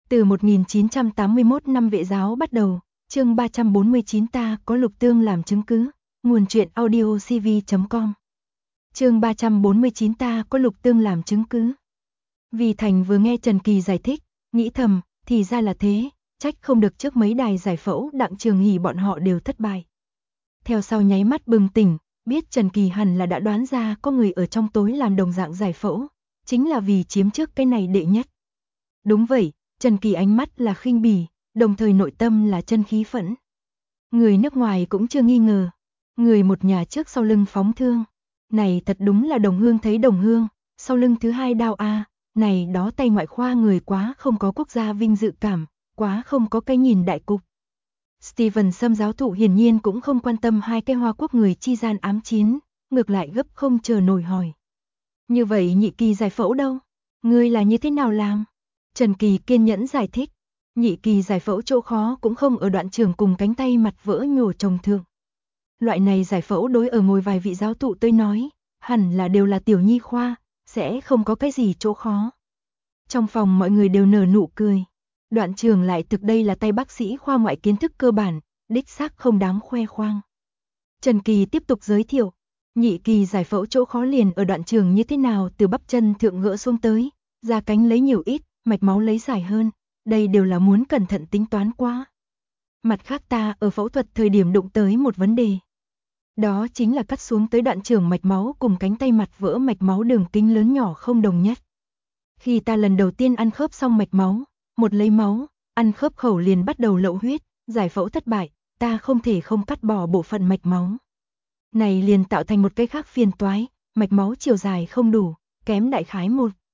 Từ 1981 năm vệ giáo bắt đầu, chương 349 ta có Lục Tương làm chứng cứ, nguồn truyện audio cv.com. Chương 349 ta có Lục Tương làm chứng cứ. Vì Thành vừa nghe Trần Kỳ giải thích, nghĩ thầm, thì ra là thế, trách không được trước mấy đài giải phẫu Đặng Trường Hỷ bọn họ đều thất bại. Theo sau nháy mắt bừng tỉnh, biết Trần Kỳ hẳn là đã đoán ra có người ở trong tối làm đồng dạng giải phẫu, chính là vì chiếm trước cái này đệ nhất. Đúng vậy, Trần Kỳ ánh mắt là khinh bỉ, đồng thời nội tâm là chân khí phẫn. Người nước ngoài cũng chưa nghi ngờ, người một nhà trước sau lưng phóng thương. Này thật đúng là đồng hương thấy đồng hương, sau lưng thứ hai đao a, này đó tay ngoại khoa người quá không có quốc gia vinh dự cảm, quá không có cái nhìn đại cục. Steven Sâm giáo thụ hiển nhiên cũng không quan tâm hai cái Hoa Quốc người chi gian ám chiến, ngược lại gấp không chờ nổi hỏi. Như vậy Nhị Kỳ giải phẫu đâu? Ngươi là như thế nào làm? Trần Kỳ kiên nhẫn giải thích. Nhị Kỳ giải phẫu chỗ khó cũng không ở đoạn trường cùng cánh tay mặt vỡ nhổ trồng thượng. Loại này giải phẫu đối ở ngồi vài vị giáo thụ tôi nói, hẳn là đều là tiểu nhi khoa, sẽ không có cái gì chỗ khó. Trong phòng mọi người đều nở nụ cười. Đoạn trường lại thực đây là tay bác sĩ khoa ngoại kiến thức cơ bản, đích xác không đáng khoe khoang. Trần Kỳ tiếp tục giới thiệu, Nhị Kỳ giải phẫu chỗ khó liền ở đoạn trường như thế nào từ bắp chân thượng gỡ xuống tới, da cánh lấy nhiều ít, mạch máu lấy dài hơn, đây đều là muốn cẩn thận tính toán quá. Mặt khác ta ở phẫu thuật thời điểm đụng tới một vấn đề. Đó chính là cắt xuống tới đoạn trường mạch máu cùng cánh tay mặt vỡ mạch máu đường kính lớn nhỏ không đồng nhất. Khi ta lần đầu tiên ăn khớp xong mạch máu, một lấy máu, ăn khớp khẩu liền bắt đầu lậu huyết, giải phẫu thất bại, ta không thể không cắt bỏ bộ phận mạch máu. Này liền tạo thành một cái khác phiền toái, mạch máu chiều dài không đủ, kém đại khái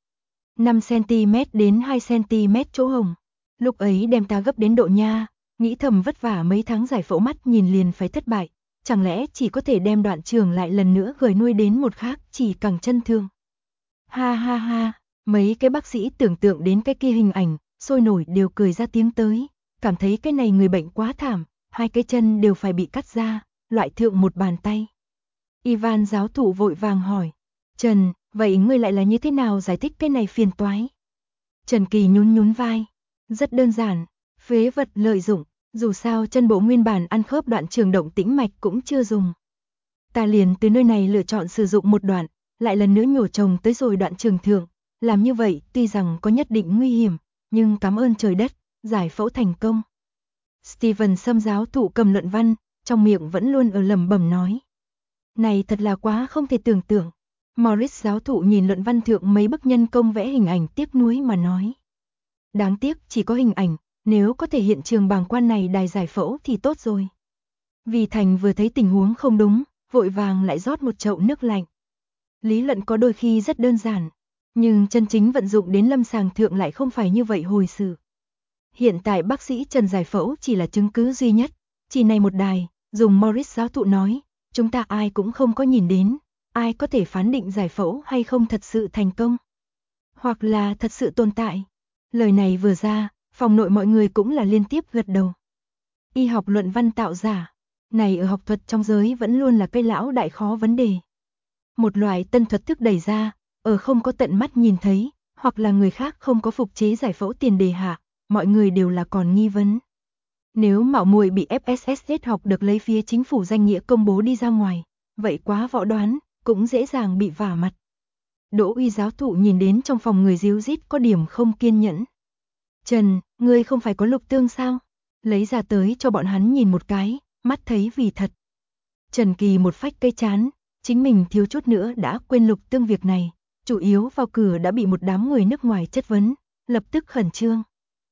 5cm đến 2cm chỗ hồng. Lúc ấy đem ta gấp đến độ nha, nghĩ thầm vất vả mấy tháng giải phẫu mắt nhìn liền phải thất bại, chẳng lẽ chỉ có thể đem đoạn trường lại lần nữa gửi nuôi đến một khác chỉ cẳng chân thương. Ha ha ha, mấy cái bác sĩ tưởng tượng đến cái kia hình ảnh, sôi nổi đều cười ra tiếng tới, cảm thấy cái này người bệnh quá thảm, hai cái chân đều phải bị cắt ra, loại thượng một bàn tay. Ivan giáo thụ vội vàng hỏi, Trần, vậy ngươi lại là như thế nào giải thích cái này phiền toái? Trần Kỳ nhún nhún vai, rất đơn giản, phế vật lợi dụng, dù sao chân bộ nguyên bản ăn khớp đoạn trường động tĩnh mạch cũng chưa dùng. Ta liền từ nơi này lựa chọn sử dụng một đoạn, lại lần nữa nhổ trồng tới rồi đoạn trường thượng, làm như vậy tuy rằng có nhất định nguy hiểm, nhưng cảm ơn trời đất, giải phẫu thành công. Steven Sâm giáo thụ cầm luận văn, trong miệng vẫn luôn ở lẩm bẩm nói. Này thật là quá không thể tưởng tượng. Morris giáo thụ nhìn luận văn thượng mấy bức nhân công vẽ hình ảnh tiếc nuối mà nói. Đáng tiếc chỉ có hình ảnh, nếu có thể hiện trường bàng quan này đài giải phẫu thì tốt rồi. Vì Thành vừa thấy tình huống không đúng, vội vàng lại rót một chậu nước lạnh. Lý luận có đôi khi rất đơn giản, nhưng chân chính vận dụng đến lâm sàng thượng lại không phải như vậy hồi sự. Hiện tại bác sĩ Trần giải phẫu chỉ là chứng cứ duy nhất, chỉ này một đài, dùng Morris giáo thụ nói, chúng ta ai cũng không có nhìn đến, ai có thể phán định giải phẫu hay không thật sự thành công, hoặc là thật sự tồn tại. Lời này vừa ra, phòng nội mọi người cũng là liên tiếp gật đầu. Y học luận văn tạo giả, này ở học thuật trong giới vẫn luôn là cây lão đại khó vấn đề. Một loại tân thuật thức đẩy ra, ở không có tận mắt nhìn thấy, hoặc là người khác không có phục chế giải phẫu tiền đề hạ, mọi người đều là còn nghi vấn. Nếu mạo muội bị FSS học được lấy phía chính phủ danh nghĩa công bố đi ra ngoài, vậy quá võ đoán, cũng dễ dàng bị vả mặt. Đỗ Uy giáo thụ nhìn đến trong phòng người díu dít có điểm không kiên nhẫn. Trần, ngươi không phải có Lục Tương sao? Lấy ra tới cho bọn hắn nhìn một cái, mắt thấy vì thật. Trần Kỳ một phách cây chán, chính mình thiếu chút nữa đã quên Lục Tương việc này, chủ yếu vào cửa đã bị một đám người nước ngoài chất vấn, lập tức khẩn trương.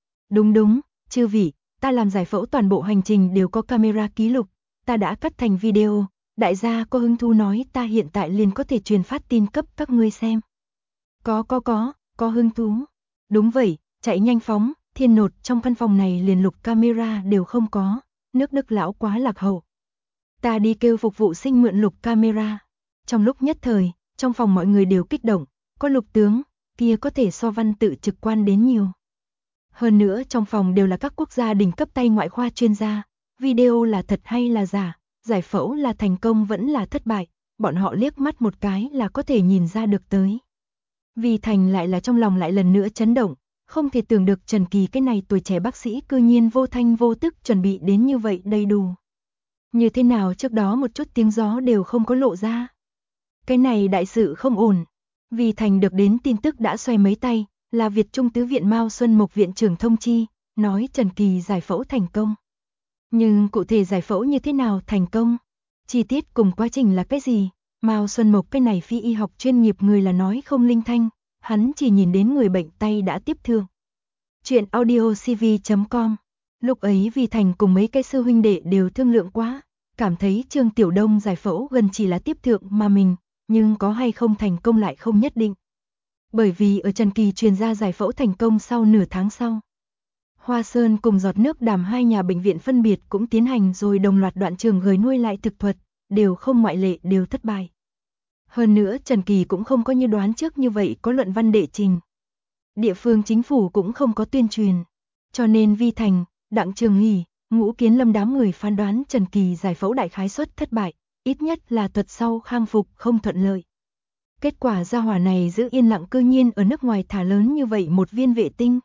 Đúng, chư vị, ta làm giải phẫu toàn bộ hành trình đều có camera ký lục, ta đã cắt thành video, đại gia có hứng thú nói ta hiện tại liền có thể truyền phát tin cấp các ngươi xem. Có hứng thú. Đúng vậy, chạy nhanh phóng, thiên nột trong căn phòng này liền lục camera đều không có, nước Đức lão quá lạc hậu. Ta đi kêu phục vụ sinh mượn lục camera. Trong lúc nhất thời, trong phòng mọi người đều kích động, có Lục tướng, kia có thể so văn tự trực quan đến nhiều. Hơn nữa trong phòng đều là các quốc gia đỉnh cấp tay ngoại khoa chuyên gia, video là thật hay là giả, giải phẫu là thành công vẫn là thất bại, bọn họ liếc mắt một cái là có thể nhìn ra được tới. Vì Thành lại là trong lòng lại lần nữa chấn động, Không thể tưởng được Trần Kỳ cái này tuổi trẻ bác sĩ cư nhiên vô thanh vô tức chuẩn bị đến như vậy đầy đủ. Như thế nào trước đó một chút tiếng gió đều không có lộ ra. Cái này đại sự không ổn. Vì Thành được đến tin tức đã xoay mấy tay, là Việt Trung Tứ Viện Mao Xuân Mộc Viện trưởng thông chi, nói Trần Kỳ giải phẫu thành công. Nhưng cụ thể giải phẫu như thế nào thành công? Chi tiết cùng quá trình là cái gì? Mao Xuân Mộc cái này phi y học chuyên nghiệp người là nói không linh thanh, hắn chỉ nhìn đến người bệnh tay đã tiếp thương. Chuyện audiocv.com. Lúc ấy Vì Thành cùng mấy cái sư huynh đệ đều thương lượng quá, cảm thấy Trương Tiểu Đông giải phẫu gần chỉ là tiếp thượng mà mình, nhưng có hay không thành công lại không nhất định. Bởi vì ở Trần Kỳ truyền ra giải phẫu thành công sau nửa tháng sau. Hoa Sơn cùng Giọt Nước Đàm hai nhà bệnh viện phân biệt cũng tiến hành rồi đồng loạt đoạn trường gửi nuôi lại thực thuật, đều không ngoại lệ đều thất bại. Hơn nữa Trần Kỳ cũng không có như đoán trước như vậy có luận văn đệ trình. Địa phương chính phủ cũng không có tuyên truyền. Cho nên Vi Thành, Đặng Trường Hỷ, Ngũ Kiến Lâm đám người phán đoán Trần Kỳ giải phẫu đại khái suất thất bại, ít nhất là thuật sau khang phục không thuận lợi. Kết quả gia hỏa này giữ yên lặng cư nhiên ở nước ngoài thả lớn như vậy một viên vệ tinh.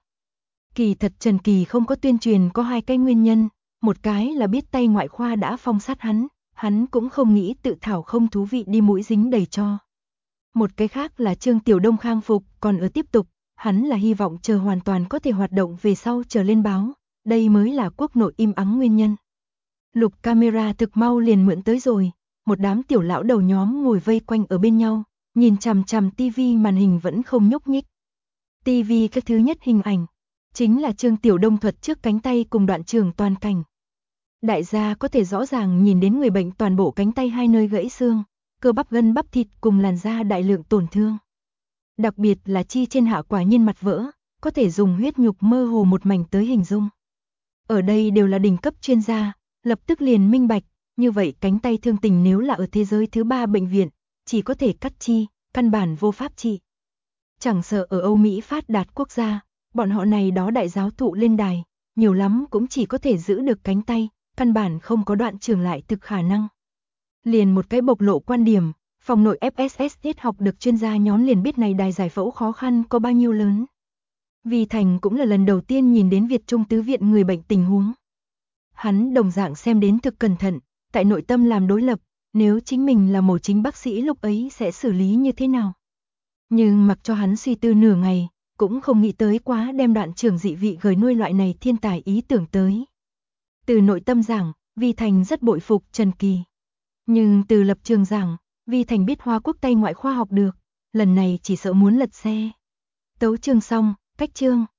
Kỳ thật Trần Kỳ không có tuyên truyền có hai cái nguyên nhân, một cái là biết tay ngoại khoa đã phong sát hắn cũng không nghĩ tự thảo không thú vị đi mũi dính đầy cho. Một cái khác là Trương Tiểu Đông khang phục còn ở tiếp tục, hắn là hy vọng chờ hoàn toàn có thể hoạt động về sau chờ lên báo, đây mới là quốc nội im ắng nguyên nhân. Lục camera thực mau liền mượn tới rồi, một đám tiểu lão đầu nhóm ngồi vây quanh ở bên nhau, nhìn chằm chằm tivi màn hình vẫn không nhúc nhích. Tivi cái thứ nhất hình ảnh, chính là Trương Tiểu Đông thuật trước cánh tay cùng đoạn trường toàn cảnh. Đại gia có thể rõ ràng nhìn đến người bệnh toàn bộ cánh tay hai nơi gãy xương, cơ bắp gân bắp thịt cùng làn da đại lượng tổn thương. Đặc biệt là chi trên hạ quả nhiên mặt vỡ, có thể dùng huyết nhục mơ hồ một mảnh tới hình dung. Ở đây đều là đỉnh cấp chuyên gia, lập tức liền minh bạch, như vậy cánh tay thương tình nếu là ở thế giới thứ 3 bệnh viện, chỉ có thể cắt chi, căn bản vô pháp trị. Chẳng sợ ở Âu Mỹ phát đạt quốc gia, bọn họ này đó đại giáo thụ lên đài, nhiều lắm cũng chỉ có thể giữ được cánh tay, căn bản không có đoạn trường lại thực khả năng. Liền một cái bộc lộ quan điểm, phòng nội FSS học được chuyên gia nhóm liền biết này đài giải phẫu khó khăn có bao nhiêu lớn. Vì Thành cũng là lần đầu tiên nhìn đến Việt Trung Tứ Viện người bệnh tình huống. Hắn đồng dạng xem đến thực cẩn thận, tại nội tâm làm đối lập, nếu chính mình là mổ chính bác sĩ lúc ấy sẽ xử lý như thế nào. Nhưng mặc cho hắn suy tư nửa ngày, cũng không nghĩ tới quá đem đoạn trường dị vị gửi nuôi loại này thiên tài ý tưởng tới. Từ nội tâm giảng, Vi Thành rất bội phục Trần Kỳ. Nhưng từ lập trường giảng, Vi Thành biết Hoa Quốc Tây ngoại khoa học được, lần này chỉ sợ muốn lật xe. Tấu chương xong, cách chương.